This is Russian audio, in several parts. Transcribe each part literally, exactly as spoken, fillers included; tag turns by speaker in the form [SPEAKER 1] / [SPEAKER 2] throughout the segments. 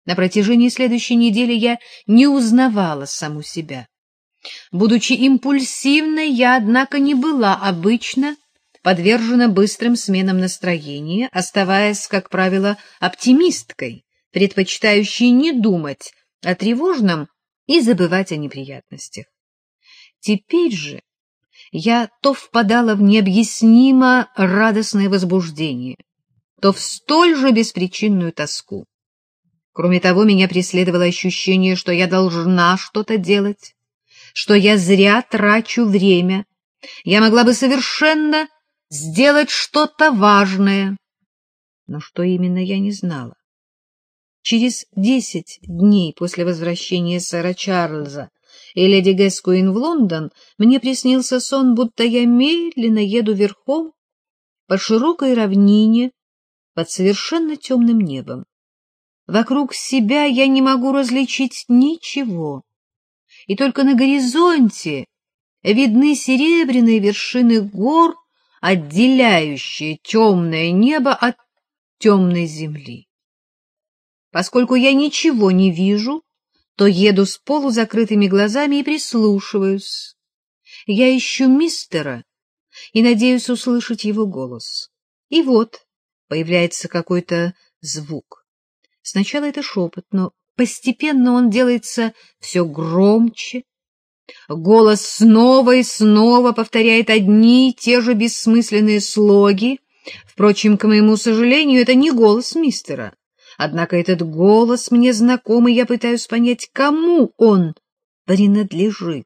[SPEAKER 1] На протяжении следующей недели я не узнавала саму себя. Будучи импульсивной, я, однако, не была обычно подвержена быстрым сменам настроения, оставаясь, как правило, оптимисткой, предпочитающей не думать о тревожном и забывать о неприятностях. Теперь же я то впадала в необъяснимо радостное возбуждение, то в столь же беспричинную тоску. Кроме того, меня преследовало ощущение, что я должна что-то делать, что я зря трачу время, я могла бы совершенно сделать что-то важное. Но что именно, я не знала. Через десять дней после возвращения сэра Чарльза и леди Гэскуин в Лондон мне приснился сон, будто я медленно еду верхом по широкой равнине под совершенно темным небом. Вокруг себя я не могу различить ничего, и только на горизонте видны серебряные вершины гор, отделяющие темное небо от темной земли. Поскольку я ничего не вижу, то еду с полузакрытыми глазами и прислушиваюсь. Я ищу мистера и надеюсь услышать его голос. И вот появляется какой-то звук. Сначала это шепот, но постепенно он делается все громче. Голос снова и снова повторяет одни и те же бессмысленные слоги. Впрочем, к моему сожалению, это не голос мистера. Однако этот голос мне знаком, и я пытаюсь понять, кому он принадлежит.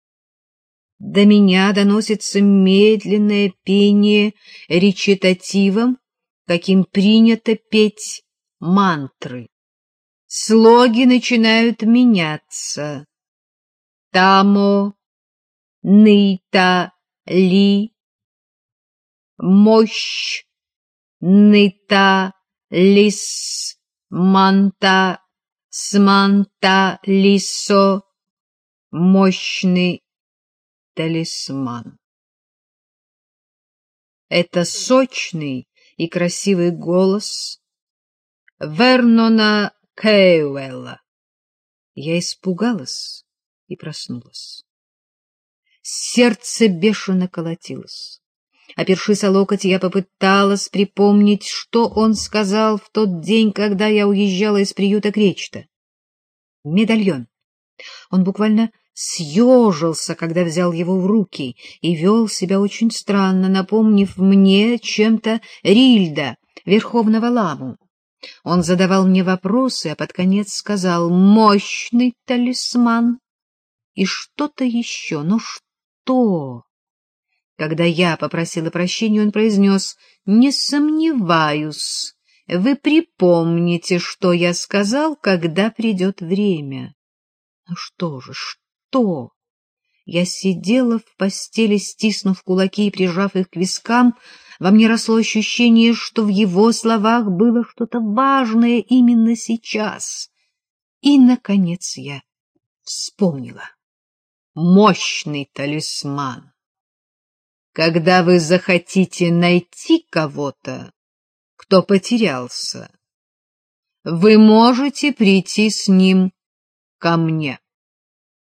[SPEAKER 1] До меня доносится медленное пение речитативом, каким принято петь мантры. Слоги начинают меняться. Тамо, ныта, ли, мощь, ныта, лис, манта, сманта, лисо, мощный талисман. Это сочный и красивый голос Вернона Кейуэлла. Я испугалась и проснулась. Сердце бешено колотилось. Опершись о локоть, я попыталась припомнить, что он сказал в тот день, когда я уезжала из приюта Кречета. Медальон. Он буквально съежился, когда взял его в руки, и вел себя очень странно, напомнив мне чем-то Рильда, верховного ламу. Он задавал мне вопросы, а под конец сказал «мощный талисман» и что-то еще. Но что? Когда я попросила прощения, он произнес «не сомневаюсь, вы припомните, что я сказал, когда придет время». Ну что же, что? Я сидела в постели, стиснув кулаки и прижав их к вискам. Во мне росло ощущение, что в его словах было что-то важное именно сейчас. И, наконец, я вспомнила. Мощный талисман. Когда вы захотите найти кого-то, кто потерялся, вы можете прийти с ним ко мне.